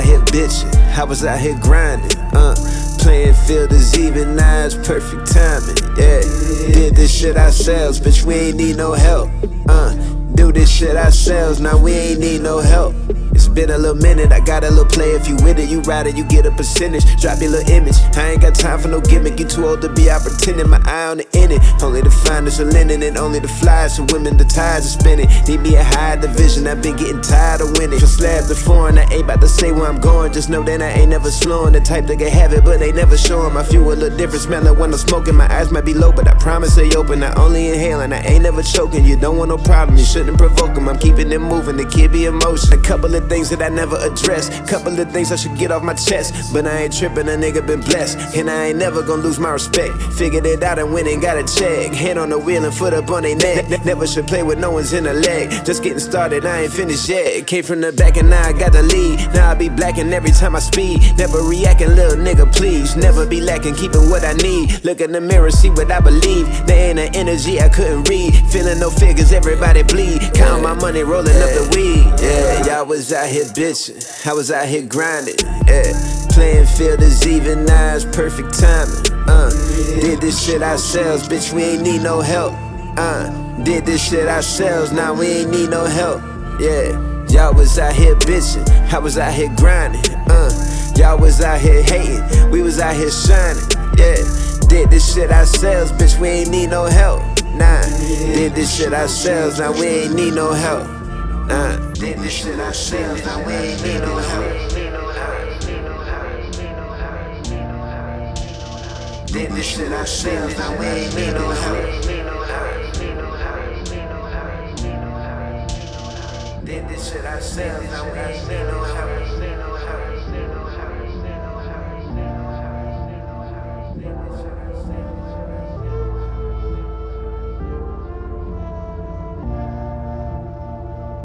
here bitching, I was out here grinding, playing field is even, now it's perfect timing, yeah. Did this shit ourselves, bitch, we ain't need no help, do this shit ourselves, now we ain't need no help. It's been a little minute, I got a little play. If you with it, you ride it, you get a percentage. Drop your little image, I ain't got time for no gimmick. You too old to be out pretending, my eye on the inning. Only the finest are linen and only the flies. So women, the tides are spinning. Need me a high division, I've been getting tired of winning. From slab to foreign, I ain't about to say where I'm going. Just know that I ain't never slowing. The type that can have it, but they never show 'em. My fuel a little different, smelling when I'm smoking. My eyes might be low, but I promise they open. I only inhaling, I ain't never choking. You don't want no problem, you shouldn't provoke 'em. I'm keeping it moving, the kid be emotion. A couple of things that I never address, couple of things I should get off my chest, but I ain't tripping, a nigga been blessed, and I ain't never gonna lose my respect. Figured it out and went and got a check, head on the wheel and foot up on they neck. Never should play with no one's in the leg, just getting started, I ain't finished yet. Came from the back and now I got the lead, now I be blacking every time I speed. Never reacting, little nigga please, never be lacking, keeping what I need. Look in the mirror, see what I believe, there ain't an energy I couldn't read. Feeling no figures, everybody bleed, counting my money, rolling up the weed. Yeah, y'all was out here bitching, I was out here grinding, yeah. Playing field is even, now it's perfect timing, did this shit ourselves, bitch, we ain't need no help, did this shit ourselves, now we ain't need no help, yeah. Y'all was out here bitching, I was out here grinding, y'all was out here hating, we was out here shining, yeah. Did this shit ourselves, bitch, we ain't need no help, nah. Did this shit ourselves, now we ain't need no help, did this shit ourselves, now we ain't need no help. Did this shit ourselves, now we ain't need no help. Did this shit ourselves, now we ain't need no help.